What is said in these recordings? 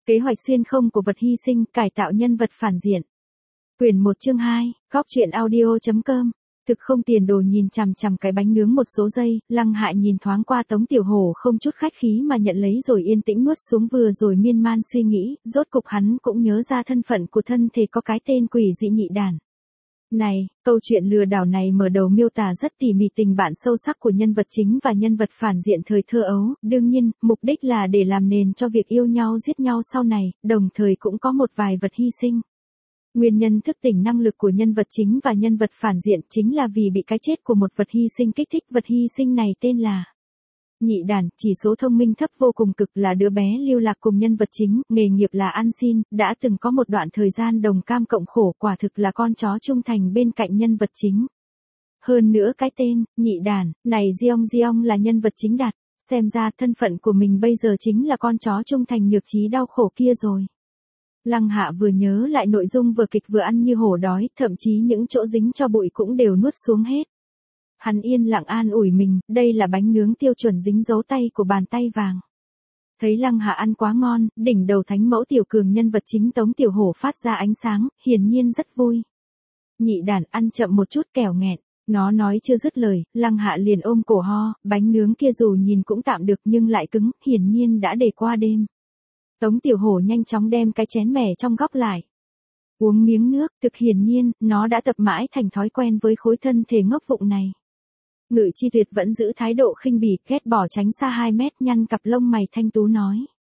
Kế hoạch xuyên không của vật hy sinh, cải tạo nhân vật phản diện. Quyển 1 chương 2, góc truyện audio.com. Thực không tiền đồ nhìn chằm chằm cái bánh nướng một số giây, Lăng Hạ nhìn thoáng qua Tống Tiểu Hổ không chút khách khí mà nhận lấy rồi yên tĩnh nuốt xuống, vừa rồi miên man suy nghĩ, rốt cục hắn cũng nhớ ra thân phận của thân thể có cái tên quỷ dị nhị đản. Này, câu chuyện lừa đảo này mở đầu miêu tả rất tỉ mỉ tình bạn sâu sắc của nhân vật chính và nhân vật phản diện thời thơ ấu, đương nhiên, mục đích là để làm nền cho việc yêu nhau giết nhau sau này, đồng thời cũng có một vài vật hy sinh. Nguyên nhân thức tỉnh năng lực của nhân vật chính và nhân vật phản diện chính là vì bị cái chết của một vật hy sinh kích thích. Vật hy sinh này tên là nhị đản, chỉ số thông minh thấp vô cùng, cực là đứa bé lưu lạc cùng nhân vật chính, nghề nghiệp là ăn xin, đã từng có một đoạn thời gian đồng cam cộng khổ, quả thực là con chó trung thành bên cạnh nhân vật chính. Hơn nữa cái tên nhị đản này Jeong là nhân vật chính đặt, xem ra thân phận của mình bây giờ chính là con chó trung thành nhược trí đau khổ kia rồi. Lăng Hạ vừa nhớ lại nội dung vở kịch vừa ăn như hổ đói, thậm chí những chỗ dính cho bụi cũng đều nuốt xuống hết. Hắn yên lặng an ủi mình, đây là bánh nướng tiêu chuẩn dính dấu tay của bàn tay vàng. Thấy Lăng Hạ ăn quá ngon, đỉnh đầu thánh mẫu tiểu cường nhân vật chính Tống Tiểu Hổ phát ra ánh sáng, hiển nhiên rất vui. Nhị đản, ăn chậm một chút kẻo nghẹn. Nó nói chưa dứt lời, Lăng Hạ liền ôm cổ ho, bánh nướng kia dù nhìn cũng tạm được nhưng lại cứng, hiển nhiên đã để qua đêm. Tống Tiểu Hổ nhanh chóng đem cái chén mẻ trong góc lại. Uống miếng nước, thực hiển nhiên, nó đã tập mãi thành thói quen với khối thân thể ngốc vụng này. Ngự Chi Tuyệt vẫn giữ thái độ khinh bỉ, ghét bỏ tránh xa 2 mét, nhăn cặp lông mày thanh tú nói.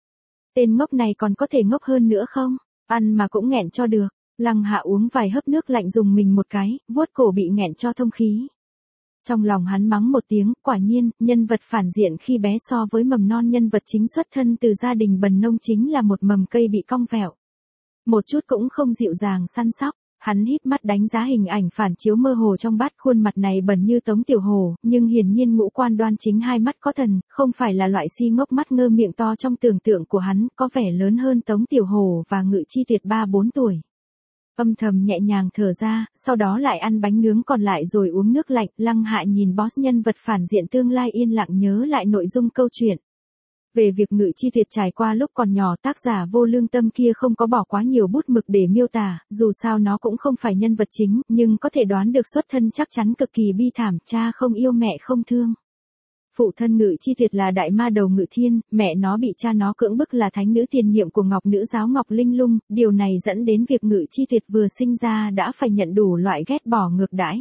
Tên ngốc này còn có thể ngốc hơn nữa không? Ăn mà cũng nghẹn cho được. Lăng Hạ uống vài hớp nước lạnh dùng mình một cái, vuốt cổ bị nghẹn cho thông khí. Trong lòng hắn mắng một tiếng, quả nhiên, nhân vật phản diện khi bé so với mầm non nhân vật chính xuất thân từ gia đình bần nông chính là một mầm cây bị cong vẹo. Một chút cũng không dịu dàng săn sóc, hắn híp mắt đánh giá hình ảnh phản chiếu mơ hồ trong bát, khuôn mặt này bẩn như Tống Tiểu Hổ, nhưng hiển nhiên ngũ quan đoan chính, hai mắt có thần, không phải là loại si ngốc mắt ngơ miệng to trong tưởng tượng của hắn, có vẻ lớn hơn Tống Tiểu Hổ và Ngự Chi Tuyệt 3-4 tuổi. Âm thầm nhẹ nhàng thở ra, sau đó lại ăn bánh nướng còn lại rồi uống nước lạnh. Lăng Hạ nhìn boss nhân vật phản diện tương lai yên lặng nhớ lại nội dung câu chuyện. Về việc Ngự Chi Tuyệt trải qua lúc còn nhỏ, tác giả Vô Lương Tâm kia không có bỏ quá nhiều bút mực để miêu tả, dù sao nó cũng không phải nhân vật chính, nhưng có thể đoán được xuất thân chắc chắn cực kỳ bi thảm, cha không yêu mẹ không thương. Phụ thân Ngự Chi Tuyệt là đại ma đầu Ngự Thiên, mẹ nó bị cha nó cưỡng bức là thánh nữ tiền nhiệm của Ngọc Nữ giáo Ngọc Linh Lung, điều này dẫn đến việc Ngự Chi Tuyệt vừa sinh ra đã phải nhận đủ loại ghét bỏ ngược đãi.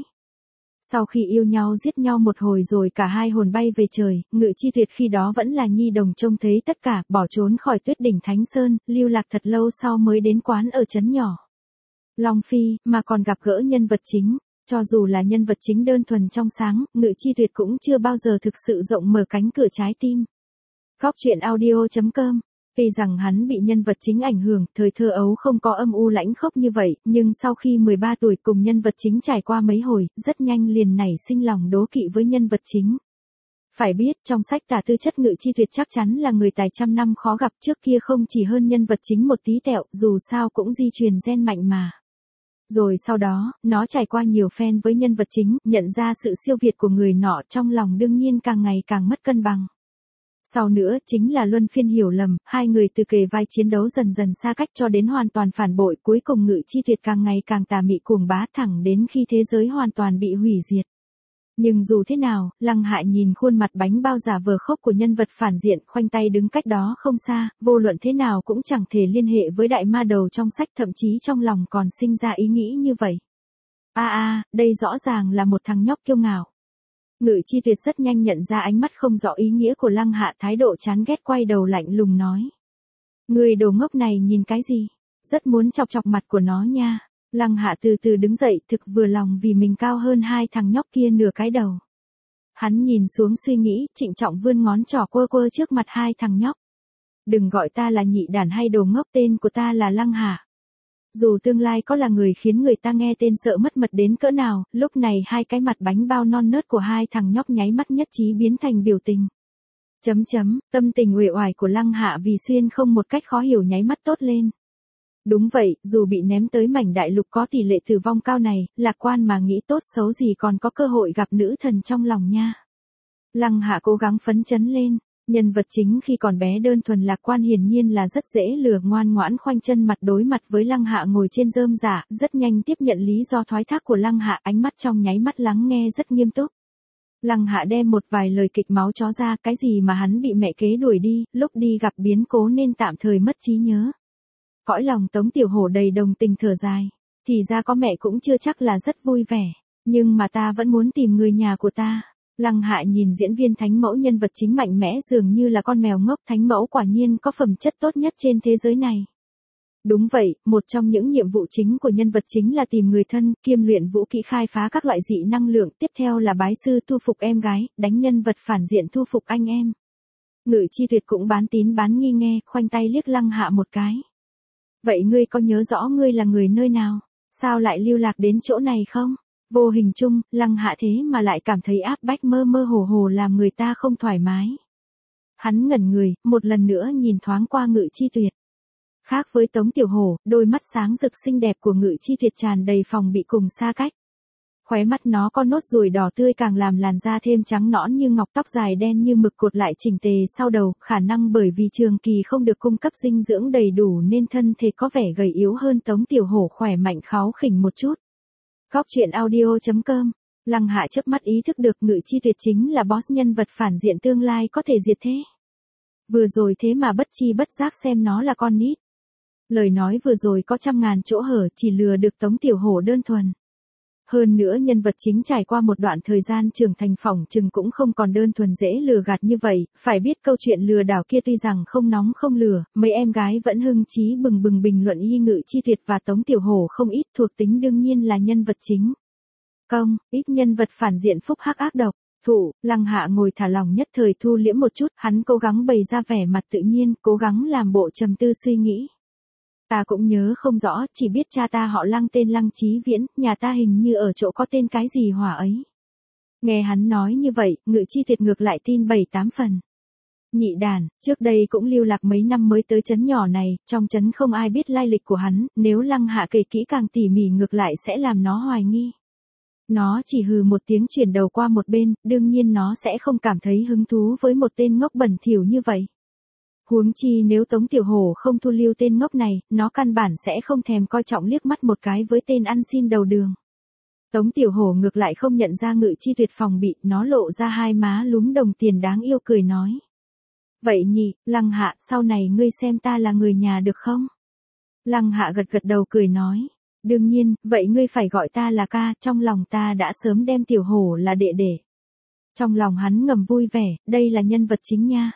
Sau khi yêu nhau giết nhau một hồi rồi cả hai hồn bay về trời, Ngự Chi Tuyệt khi đó vẫn là nhi đồng trông thấy tất cả, bỏ trốn khỏi Tuyết Đỉnh Thánh Sơn, lưu lạc thật lâu sau mới đến quán ở trấn nhỏ Long Phi, mà còn gặp gỡ nhân vật chính. Cho dù là nhân vật chính đơn thuần trong sáng, Ngự Chi Tuyệt cũng chưa bao giờ thực sự rộng mở cánh cửa trái tim. Góc truyện audio.com. Vì rằng hắn bị nhân vật chính ảnh hưởng, thời thơ ấu không có âm u lãnh khốc như vậy, nhưng sau khi 13 tuổi cùng nhân vật chính trải qua mấy hồi, rất nhanh liền nảy sinh lòng đố kỵ với nhân vật chính. Phải biết, trong sách tả tư chất Ngự Chi Tuyệt chắc chắn là người tài trăm năm khó gặp, trước kia không chỉ hơn nhân vật chính một tí tẹo, dù sao cũng di truyền gen mạnh mà. Rồi sau đó, nó trải qua nhiều phen với nhân vật chính, nhận ra sự siêu việt của người nọ, trong lòng đương nhiên càng ngày càng mất cân bằng. Sau nữa, chính là luân phiên hiểu lầm, hai người từ kề vai chiến đấu dần dần xa cách cho đến hoàn toàn phản bội, cuối cùng Ngự Chi Tuyệt càng ngày càng tà mị cuồng bá, thẳng đến khi thế giới hoàn toàn bị hủy diệt. Nhưng dù thế nào, Lăng Hạ nhìn khuôn mặt bánh bao giả vờ khóc của nhân vật phản diện, khoanh tay đứng cách đó không xa, vô luận thế nào cũng chẳng thể liên hệ với đại ma đầu trong sách, thậm chí trong lòng còn sinh ra ý nghĩ như vậy. Đây rõ ràng là một thằng nhóc kiêu ngạo. Ngự Chi Tuyệt rất nhanh nhận ra ánh mắt không rõ ý nghĩa của Lăng Hạ, thái độ chán ghét quay đầu lạnh lùng nói. Người đồ ngốc này nhìn cái gì? Rất muốn chọc chọc mặt của nó nha. Lăng Hạ từ từ đứng dậy, thực vừa lòng vì mình cao hơn hai thằng nhóc kia nửa cái đầu. Hắn nhìn xuống suy nghĩ, trịnh trọng vươn ngón trỏ quơ quơ trước mặt hai thằng nhóc. Đừng gọi ta là nhị đản hay đồ ngốc, tên của ta là Lăng Hạ. Dù tương lai có là người khiến người ta nghe tên sợ mất mật đến cỡ nào, lúc này hai cái mặt bánh bao non nớt của hai thằng nhóc nháy mắt nhất trí biến thành biểu tình. Tâm tình uể oải của Lăng Hạ vì xuyên không một cách khó hiểu nháy mắt tốt lên. Đúng vậy, dù bị ném tới mảnh đại lục có tỷ lệ tử vong cao này, lạc quan mà nghĩ tốt xấu gì còn có cơ hội gặp nữ thần trong lòng nha. Lăng Hạ cố gắng phấn chấn lên. Nhân vật chính khi còn bé đơn thuần lạc quan hiển nhiên là rất dễ lừa, ngoan ngoãn khoanh chân mặt đối mặt với Lăng Hạ ngồi trên rơm rạ, rất nhanh tiếp nhận lý do thoái thác của Lăng Hạ, ánh mắt trong nháy mắt lắng nghe rất nghiêm túc. Lăng Hạ đem một vài lời kịch máu chó ra, cái gì mà hắn bị mẹ kế đuổi đi, lúc đi gặp biến cố nên tạm thời mất trí nhớ. Cõi lòng Tống Tiểu Hổ đầy đồng tình thở dài, thì ra có mẹ cũng chưa chắc là rất vui vẻ, nhưng mà ta vẫn muốn tìm người nhà của ta. Lăng Hạ nhìn diễn viên Thánh Mẫu nhân vật chính mạnh mẽ dường như là con mèo ngốc, Thánh Mẫu quả nhiên có phẩm chất tốt nhất trên thế giới này. Đúng vậy, một trong những nhiệm vụ chính của nhân vật chính là tìm người thân, kiêm luyện vũ kỹ khai phá các loại dị năng lượng, tiếp theo là bái sư thu phục em gái, đánh nhân vật phản diện thu phục anh em. Ngự Chi Tuyệt cũng bán tín bán nghi nghe, khoanh tay liếc Lăng Hạ một cái. Vậy ngươi có nhớ rõ ngươi là người nơi nào? Sao lại lưu lạc đến chỗ này không? Vô hình chung, Lăng Hạ thế mà lại cảm thấy áp bách mơ mơ hồ hồ làm người ta không thoải mái. Hắn ngẩn người, một lần nữa nhìn thoáng qua Ngự Chi Tuyệt. Khác với Tống Tiểu Hổ, đôi mắt sáng rực xinh đẹp của Ngự Chi Tuyệt tràn đầy phòng bị cùng xa cách. Khóe mắt nó có nốt ruồi đỏ tươi càng làm làn da thêm trắng nõn như ngọc, tóc dài đen như mực cột lại chỉnh tề sau đầu, khả năng bởi vì trường kỳ không được cung cấp dinh dưỡng đầy đủ nên thân thể có vẻ gầy yếu hơn Tống Tiểu Hổ khỏe mạnh kháu khỉnh một chút. Góc truyện audio.com. Lăng Hạ chớp mắt ý thức được Ngự Chi Tuyệt chính là boss nhân vật phản diện tương lai có thể diệt thế. Vừa rồi thế mà bất chi bất giác xem nó là con nít. Lời nói vừa rồi có trăm ngàn chỗ hở, chỉ lừa được Tống Tiểu Hổ đơn thuần. Hơn nữa nhân vật chính trải qua một đoạn thời gian trưởng thành phỏng chừng cũng không còn đơn thuần dễ lừa gạt như vậy, phải biết câu chuyện lừa đảo kia tuy rằng không nóng không lửa, mấy em gái vẫn hưng chí bừng bừng bình luận y Ngự Chi Tuyệt và Tống Tiểu Hổ không ít, thuộc tính đương nhiên là nhân vật chính. Ít nhân vật phản diện phúc hắc ác độc. Lăng Hạ ngồi thả lỏng nhất thời thu liễm một chút, hắn cố gắng bày ra vẻ mặt tự nhiên, cố gắng làm bộ trầm tư suy nghĩ. Ta cũng nhớ không rõ, chỉ biết cha ta họ Lăng tên Lăng Chí Viễn, nhà ta hình như ở chỗ có tên cái gì Hỏa ấy. Nghe hắn nói như vậy, Ngự Chi Tuyệt ngược lại tin 7-8 phần. Nhị đàn, trước đây cũng lưu lạc mấy năm mới tới trấn nhỏ này, trong trấn không ai biết lai lịch của hắn, nếu Lăng Hạ kể kỹ càng tỉ mỉ ngược lại sẽ làm nó hoài nghi. Nó chỉ hừ một tiếng chuyển đầu qua một bên, đương nhiên nó sẽ không cảm thấy hứng thú với một tên ngốc bẩn thỉu như vậy. Huống chi nếu Tống Tiểu Hổ không thu lưu tên ngốc này, nó căn bản sẽ không thèm coi trọng liếc mắt một cái với tên ăn xin đầu đường. Tống Tiểu Hổ ngược lại không nhận ra Ngự Chi Tuyệt phòng bị, nó lộ ra hai má lúm đồng tiền đáng yêu cười nói. Vậy nhỉ, Lăng Hạ, sau này ngươi xem ta là người nhà được không? Lăng Hạ gật gật đầu cười nói. Đương nhiên, vậy ngươi phải gọi ta là ca, trong lòng ta đã sớm đem Tiểu Hổ là đệ đệ. Trong lòng hắn ngầm vui vẻ, đây là nhân vật chính nha.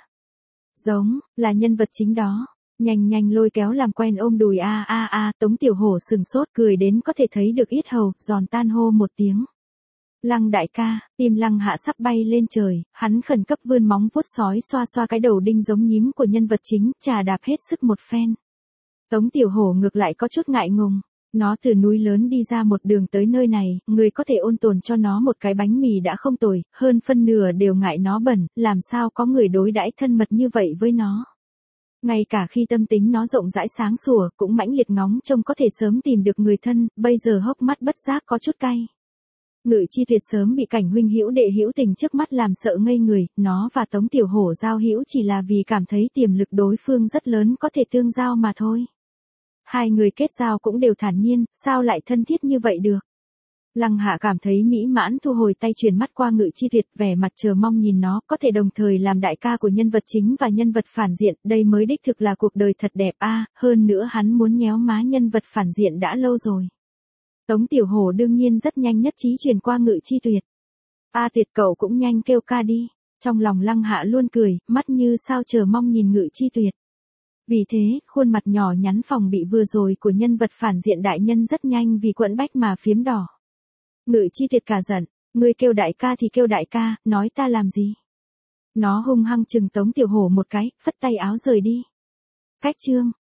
Giống, là nhân vật chính đó. Nhanh lôi kéo làm quen ôm đùi Tống Tiểu Hổ sừng sốt cười đến có thể thấy được yết hầu, giòn tan hô một tiếng. Lăng đại ca, tim Lăng Hạ sắp bay lên trời, hắn khẩn cấp vươn móng vuốt sói xoa xoa cái đầu đinh giống nhím của nhân vật chính, chà đạp hết sức một phen. Tống Tiểu Hổ ngược lại có chút ngại ngùng. Nó từ núi lớn đi ra một đường tới nơi này, người có thể ôn tồn cho nó một cái bánh mì đã không tồi, hơn phân nửa đều ngại nó bẩn, làm sao có người đối đãi thân mật như vậy với nó. Ngay cả khi tâm tính nó rộng rãi sáng sủa, cũng mãnh liệt ngóng trông có thể sớm tìm được người thân, bây giờ hốc mắt bất giác có chút cay. Ngự Chi Tuyệt sớm bị cảnh huynh hữu đệ hữu tình trước mắt làm sợ ngây người, nó và Tống Tiểu Hổ giao hữu chỉ là vì cảm thấy tiềm lực đối phương rất lớn có thể tương giao mà thôi. Hai người kết giao cũng đều thản nhiên, sao lại thân thiết như vậy được. Lăng Hạ cảm thấy mỹ mãn thu hồi tay chuyển mắt qua Ngự Chi Tuyệt, vẻ mặt chờ mong nhìn nó có thể đồng thời làm đại ca của nhân vật chính và nhân vật phản diện, đây mới đích thực là cuộc đời thật đẹp hơn nữa hắn muốn nhéo má nhân vật phản diện đã lâu rồi. Tống Tiểu Hổ đương nhiên rất nhanh nhất trí chuyển qua Ngự Chi Tuyệt. Tuyệt cậu cũng nhanh kêu ca đi. Trong lòng Lăng Hạ luôn cười, mắt như sao chờ mong nhìn Ngự Chi Tuyệt. Vì thế, khuôn mặt nhỏ nhắn phòng bị vừa rồi của nhân vật phản diện đại nhân rất nhanh vì quẫn bách mà phiếm đỏ. Ngự Chi Tuyệt cả giận, ngươi kêu đại ca thì kêu đại ca, nói ta làm gì? Nó hung hăng chừng Tống Tiểu Hổ một cái, phất tay áo rời đi. Cách chương.